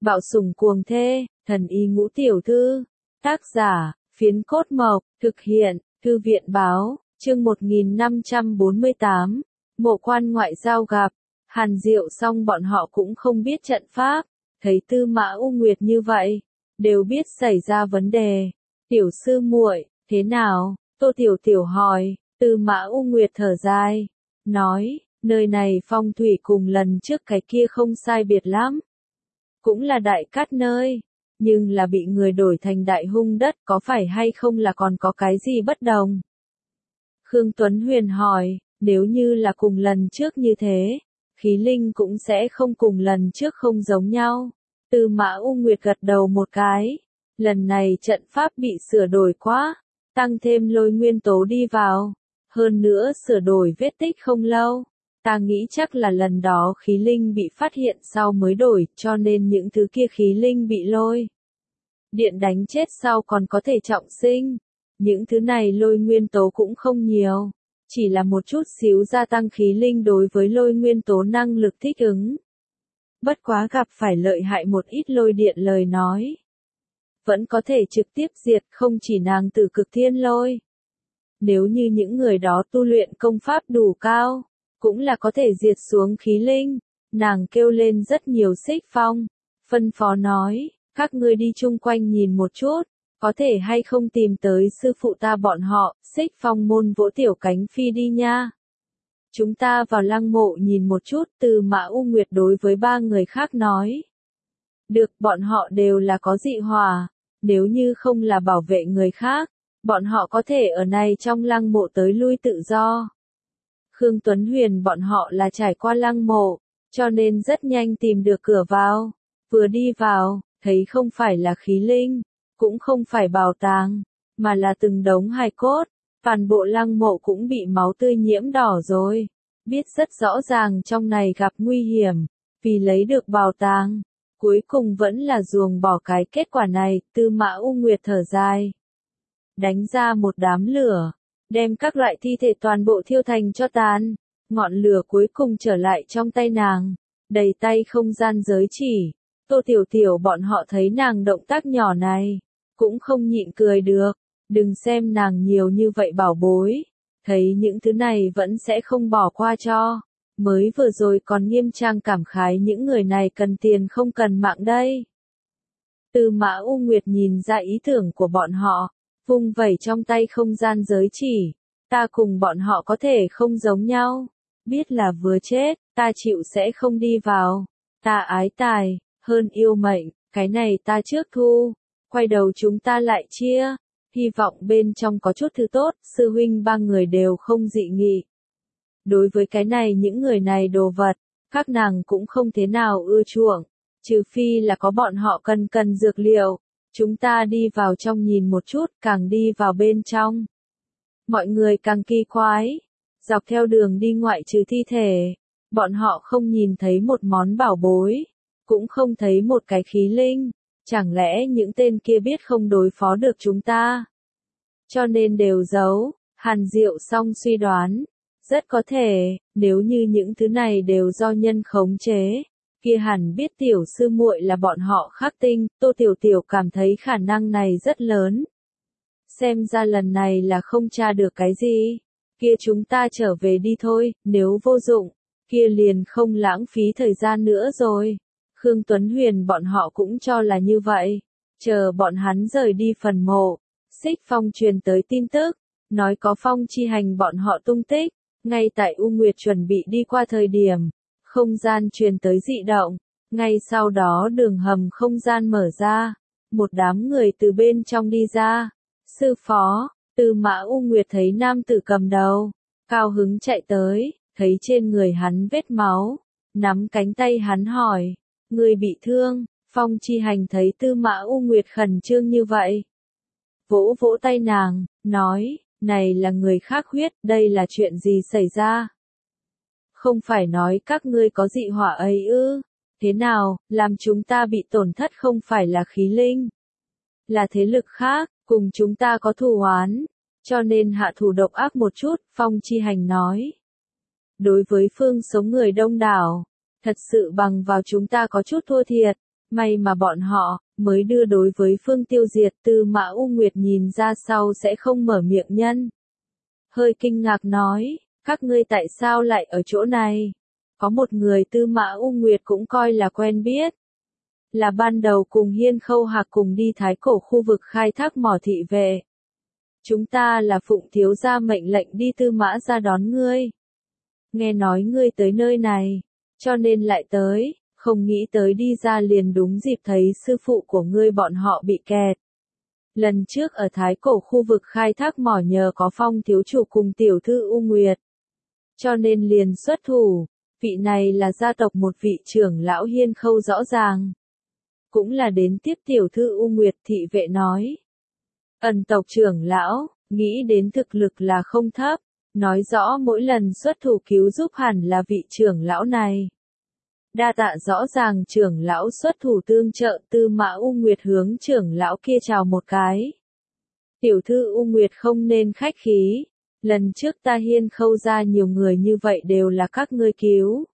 Bạo sủng cuồng thê, thần y ngũ tiểu thư. Tác giả, Phiến Cốt Mộc, thực hiện, Thư viện Báo, chương 1548, Mộ Quan ngoại giao gặp. Hàn Diệu xong bọn họ cũng không biết trận pháp, thấy Tư Mã U Nguyệt như vậy, đều biết xảy ra vấn đề. Tiểu sư muội, thế nào? Tô Tiểu Tiểu hỏi. Tư Mã U Nguyệt thở dài, nói, nơi này phong thủy cùng lần trước cái kia không sai biệt lắm. Cũng là đại cát nơi, nhưng là bị người đổi thành đại hung đất, có phải hay không là còn có cái gì bất đồng? Khương Tuấn Huyền hỏi, nếu như là cùng lần trước như thế, khí linh cũng sẽ không cùng lần trước không giống nhau. Tư Mã U Nguyệt gật đầu một cái, lần này trận pháp bị sửa đổi quá, tăng thêm lôi nguyên tố đi vào, hơn nữa sửa đổi vết tích không lâu. Ta nghĩ chắc là lần đó khí linh bị phát hiện sau mới đổi, cho nên những thứ kia khí linh bị lôi điện đánh chết sau còn có thể trọng sinh. Những thứ này lôi nguyên tố cũng không nhiều, chỉ là một chút xíu gia tăng khí linh đối với lôi nguyên tố năng lực thích ứng. Bất quá gặp phải lợi hại một ít lôi điện lời nói, vẫn có thể trực tiếp diệt, không chỉ nàng Tử Cực Thiên Lôi. Nếu như những người đó tu luyện công pháp đủ cao, cũng là có thể diệt xuống khí linh. Nàng kêu lên rất nhiều Xích Phong, phân phó nói, các ngươi đi chung quanh nhìn một chút, có thể hay không tìm tới sư phụ ta bọn họ. Xích Phong môn vỗ tiểu cánh phi đi nha. Chúng ta vào lăng mộ nhìn một chút. Tư Mã U Nguyệt đối với ba người khác nói. Được, bọn họ đều là có dị hỏa, nếu như không là bảo vệ người khác, bọn họ có thể ở này trong lăng mộ tới lui tự do. Khương Tuấn Huyền bọn họ là trải qua lăng mộ, cho nên rất nhanh tìm được cửa vào. Vừa đi vào, thấy không phải là khí linh, cũng không phải bảo tàng, mà là từng đống hài cốt. Toàn bộ lăng mộ cũng bị máu tươi nhiễm đỏ rồi. Biết rất rõ ràng trong này gặp nguy hiểm, vì lấy được bảo tàng. Cuối cùng vẫn là ruồng bỏ cái kết quả này. Tư Mã U Nguyệt thở dài, đánh ra một đám lửa, đem các loại thi thể toàn bộ thiêu thành tro tàn. Ngọn lửa cuối cùng trở lại trong tay nàng, đầy tay không gian giới chỉ. Tô Tiểu Tiểu bọn họ thấy nàng động tác nhỏ này, cũng không nhịn cười được. Đừng xem nàng nhiều như vậy bảo bối, thấy những thứ này vẫn sẽ không bỏ qua cho. Mới vừa rồi còn nghiêm trang cảm khái những người này cần tiền không cần mạng đây. Tư Mã U Nguyệt nhìn ra ý tưởng của bọn họ, vung vẩy trong tay không gian giới chỉ. Ta cùng bọn họ có thể không giống nhau, biết là vừa chết, ta chịu sẽ không đi vào. Ta ái tài, hơn yêu mệnh, cái này ta trước thu, quay đầu chúng ta lại chia. Hy vọng bên trong có chút thứ tốt. Sư huynh ba người đều không dị nghị. Đối với cái này những người này đồ vật, các nàng cũng không thế nào ưa chuộng, trừ phi là có bọn họ cần dược liệu. Chúng ta đi vào trong nhìn một chút, càng đi vào bên trong, mọi người càng kỳ quái. Dọc theo đường đi ngoại trừ thi thể, bọn họ không nhìn thấy một món bảo bối, cũng không thấy một cái khí linh. Chẳng lẽ những tên kia biết không đối phó được chúng ta, cho nên đều giấu? Hàn Diệu xong suy đoán, rất có thể, nếu như những thứ này đều do nhân khống chế, kia hẳn biết tiểu sư muội là bọn họ khắc tinh. Tô Tiểu Tiểu cảm thấy khả năng này rất lớn. Xem ra lần này là không tra được cái gì, kia chúng ta trở về đi thôi, nếu vô dụng, kia liền không lãng phí thời gian nữa rồi. Khương Tuấn Huyền bọn họ cũng cho là như vậy. Chờ bọn hắn rời đi phần mộ, Xích Phong truyền tới tin tức, nói có phong chi hành bọn họ tung tích. Ngay tại U Nguyệt chuẩn bị đi qua thời điểm, không gian truyền tới dị động. Ngay sau đó đường hầm không gian mở ra, một đám người từ bên trong đi ra. Sư phó, Tư Mã U Nguyệt thấy nam tử cầm đầu, cao hứng chạy tới, thấy trên người hắn vết máu, nắm cánh tay hắn hỏi, người bị thương? Phong chi hành thấy Tư Mã U Nguyệt khẩn trương như vậy, vỗ vỗ tay nàng, nói, này là người khác huyết, đây là chuyện gì xảy ra? Không phải nói các ngươi có dị hỏa ấy ư? Thế nào, làm chúng ta bị tổn thất không phải là khí linh, là thế lực khác, cùng chúng ta có thù oán, cho nên hạ thủ độc ác một chút. Phong chi hành nói, đối với phương sống người đông đảo, thật sự bằng vào chúng ta có chút thua thiệt, May mà bọn họ, mới đưa đối với Phương Tiêu Diệt. Tư Mã U Nguyệt nhìn ra sau sẽ không mở miệng nhân. Hơi kinh ngạc nói, các ngươi tại sao lại ở chỗ này? Có một người Tư Mã U Nguyệt cũng coi là quen biết. Là ban đầu cùng Hiên Khâu Hạc cùng đi Thái Cổ khu vực khai thác mỏ thị vệ. Chúng ta là phụng thiếu gia mệnh lệnh đi Tư Mã ra đón ngươi. Nghe nói ngươi tới nơi này, cho nên lại tới, không nghĩ tới đi ra liền đúng dịp thấy sư phụ của ngươi bọn họ bị kẹt. Lần trước ở Thái Cổ khu vực khai thác mỏ nhờ có Phong thiếu chủ cùng tiểu thư U Nguyệt. Cho nên liền xuất thủ, vị này là gia tộc một vị trưởng lão Hiên Khâu rõ ràng. Cũng là đến tiếp tiểu thư U Nguyệt. Thị vệ nói. Ẩn tộc trưởng lão, nghĩ đến thực lực là không thấp, nói rõ mỗi lần xuất thủ cứu giúp hẳn là vị trưởng lão này. Đa tạ, rõ ràng trưởng lão xuất thủ tương trợ. Tư Mã U Nguyệt hướng trưởng lão kia chào một cái. Tiểu thư U Nguyệt không nên khách khí, lần trước ta Hiên Khâu ra nhiều người như vậy đều là các ngươi cứu.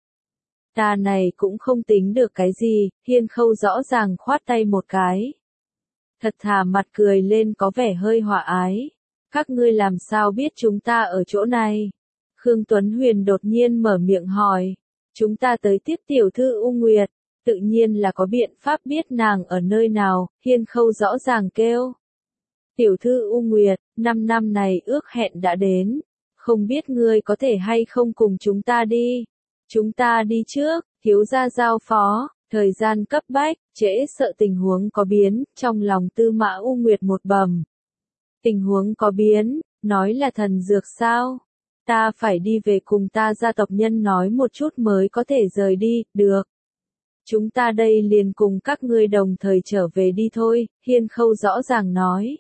Ta này cũng không tính được cái gì. Hiên Khâu rõ ràng khoát tay một cái. Thật thà mặt cười lên có vẻ hơi hòa ái. Các ngươi làm sao biết chúng ta ở chỗ này? Khương Tuấn Huyền đột nhiên mở miệng hỏi. Chúng ta tới tiếp tiểu thư U Nguyệt, tự nhiên là có biện pháp biết nàng ở nơi nào. Hiên Khâu rõ ràng kêu. Tiểu thư U Nguyệt, 5 năm này ước hẹn đã đến. Không biết ngươi có thể hay không cùng chúng ta đi? Chúng ta đi trước, thiếu gia giao phó. Thời gian cấp bách, trễ sợ tình huống có biến. Trong lòng Tư Mã U Nguyệt một bầm. Tình huống có biến, nói là thần dược sao? Ta phải đi về cùng ta gia tộc nhân nói một chút mới có thể rời đi. Được. Chúng ta đây liền cùng các ngươi đồng thời trở về đi thôi. Hiên Khâu rõ ràng nói.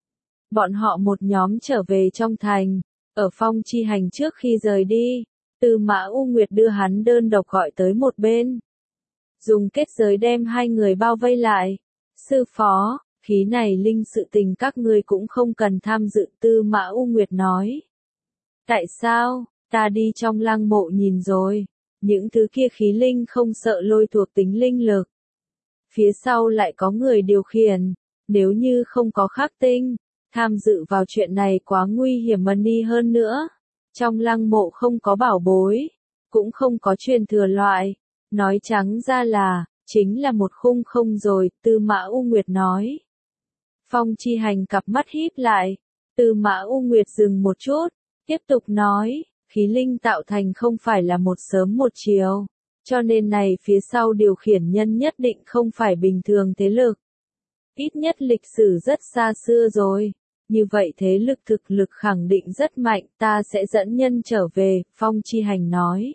Bọn họ một nhóm trở về trong thành. Ở Phong Chi Hành trước khi rời đi, Tư Mã U Nguyệt đưa hắn đơn độc gọi tới một bên. Dùng kết giới đem hai người bao vây lại. Sư phó, khí này linh sự tình các ngươi cũng không cần tham dự. Tư Mã U Nguyệt nói. Tại sao? Ta đi trong lăng mộ nhìn rồi. Những thứ kia khí linh không sợ lôi thuộc tính linh lực. Phía sau lại có người điều khiển. Nếu như không có khắc tinh, tham dự vào chuyện này quá nguy hiểm đi hơn nữa. Trong lăng mộ không có bảo bối, cũng không có truyền thừa loại. Nói trắng ra là, chính là một khung không rồi. Tư Mã U Nguyệt nói. Phong Chi Hành cặp mắt híp lại. Tư Mã U Nguyệt dừng một chút, tiếp tục nói, khí linh tạo thành không phải là một sớm một chiều, cho nên này phía sau điều khiển nhân nhất định không phải bình thường thế lực. Ít nhất lịch sử rất xa xưa rồi, như vậy thế lực thực lực khẳng định rất mạnh. Ta sẽ dẫn nhân trở về. Phong Chi Hành nói.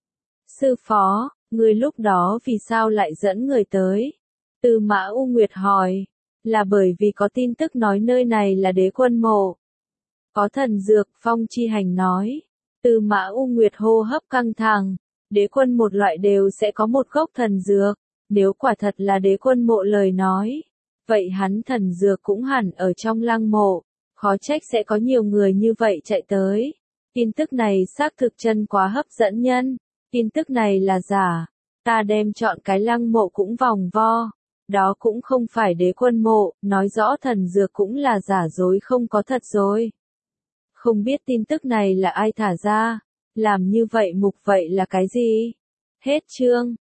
Sư phó, người lúc đó vì sao lại dẫn người tới? Tư Mã U Nguyệt hỏi. Là bởi vì có tin tức nói nơi này là đế quân mộ. Có thần dược. Phong Chi Hành nói. Tư Mã U Nguyệt hô hấp căng thẳng. Đế quân một loại đều sẽ có một gốc thần dược. Nếu quả thật là đế quân mộ lời nói, vậy hắn thần dược cũng hẳn ở trong lăng mộ. Khó trách sẽ có nhiều người như vậy chạy tới. Tin tức này xác thực chân quá hấp dẫn nhân. Tin tức này là giả. Ta đem chọn cái lăng mộ cũng vòng vo. Đó cũng không phải đế quân mộ, nói rõ thần dược cũng là giả dối không có thật rồi. Không biết tin tức này là ai thả ra. Làm như vậy mục vậy là cái gì? Hết chương.